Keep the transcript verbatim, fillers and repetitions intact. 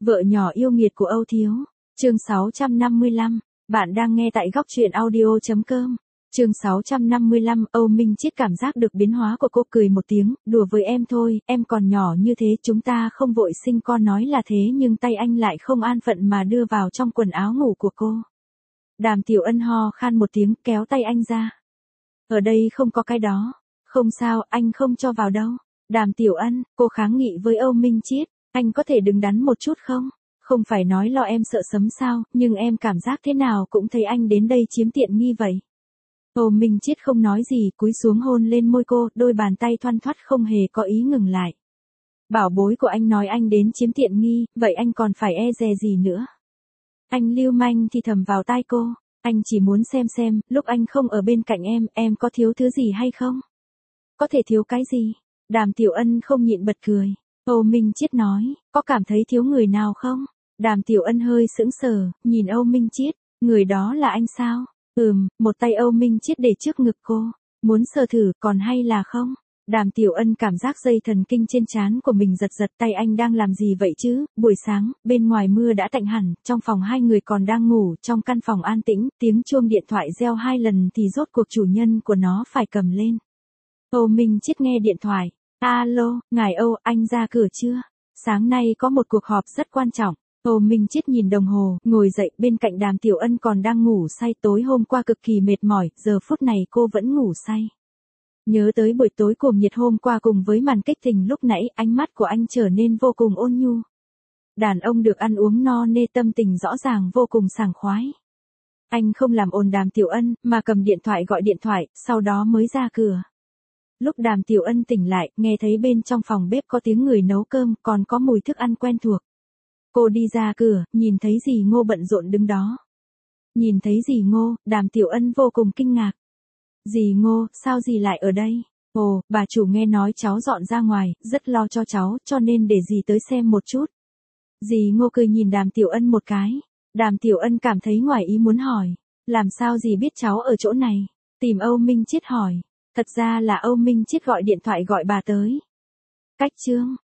Vợ nhỏ yêu nghiệt của Âu Thiếu. Chương sáu trăm năm mươi lăm. Bạn đang nghe tại góc truyện audio chấm com. Chương sáu trăm năm mươi lăm. Âu Minh Chiết cảm giác được biến hóa của cô, cười một tiếng, đùa với em thôi, em còn nhỏ như thế, chúng ta không vội sinh con. Nói là thế nhưng tay anh lại không an phận mà đưa vào trong quần áo ngủ của cô. Đàm Tiểu Ân ho khan một tiếng, kéo tay anh ra. Ở đây không có cái đó. Không sao, anh không cho vào đâu. Đàm Tiểu Ân, cô kháng nghị với Âu Minh Chiết, anh có thể đứng đắn một chút không? Không phải nói lo em sợ sấm sao, nhưng em cảm giác thế nào cũng thấy anh đến đây chiếm tiện nghi vậy. Âu Minh Chiết không nói gì, cúi xuống hôn lên môi cô, đôi bàn tay thoăn thoắt không hề có ý ngừng lại. Bảo bối của anh nói anh đến chiếm tiện nghi, vậy anh còn phải e dè gì nữa? Anh lưu manh thì thầm vào tai cô, anh chỉ muốn xem xem, lúc anh không ở bên cạnh em, em có thiếu thứ gì hay không? Có thể thiếu cái gì? Đàm Tiểu Ân không nhịn bật cười. Âu Minh Chiết nói, có cảm thấy thiếu người nào không? Đàm Tiểu Ân hơi sững sờ, nhìn Âu Minh Chiết, người đó là anh sao? Ừm, một tay Âu Minh Chiết để trước ngực cô, muốn sờ thử còn hay là không? Đàm Tiểu Ân cảm giác dây thần kinh trên trán của mình giật giật, tay anh đang làm gì vậy chứ? Buổi sáng, bên ngoài mưa đã tạnh hẳn, trong phòng hai người còn đang ngủ, trong căn phòng an tĩnh, tiếng chuông điện thoại reo hai lần thì rốt cuộc chủ nhân của nó phải cầm lên. Âu Minh Chiết nghe điện thoại. Alo, ngài Âu, anh ra cửa chưa? Sáng nay có một cuộc họp rất quan trọng. Âu Minh Chiết nhìn đồng hồ, ngồi dậy, bên cạnh Đàm Tiểu Ân còn đang ngủ say, tối hôm qua cực kỳ mệt mỏi, giờ phút này cô vẫn ngủ say. Nhớ tới buổi tối cuồng nhiệt hôm qua cùng với màn kích tình lúc nãy, ánh mắt của anh trở nên vô cùng ôn nhu. Đàn ông được ăn uống no nê, tâm tình rõ ràng vô cùng sảng khoái. Anh không làm ồn Đàm Tiểu Ân, mà cầm điện thoại gọi điện thoại, sau đó mới ra cửa. Lúc Đàm Tiểu Ân tỉnh lại, nghe thấy bên trong phòng bếp có tiếng người nấu cơm, còn có mùi thức ăn quen thuộc. Cô đi ra cửa, nhìn thấy dì Ngô bận rộn đứng đó. Nhìn thấy dì Ngô, Đàm Tiểu Ân vô cùng kinh ngạc. Dì Ngô, sao dì lại ở đây? Ồ, bà chủ nghe nói cháu dọn ra ngoài, rất lo cho cháu, cho nên để dì tới xem một chút. Dì Ngô cười nhìn Đàm Tiểu Ân một cái. Đàm Tiểu Ân cảm thấy ngoài ý muốn hỏi. Làm sao dì biết cháu ở chỗ này? Tìm Âu Minh Chiết hỏi. Thật ra là Âu Minh Chiết gọi điện thoại gọi bà tới. Cách chương.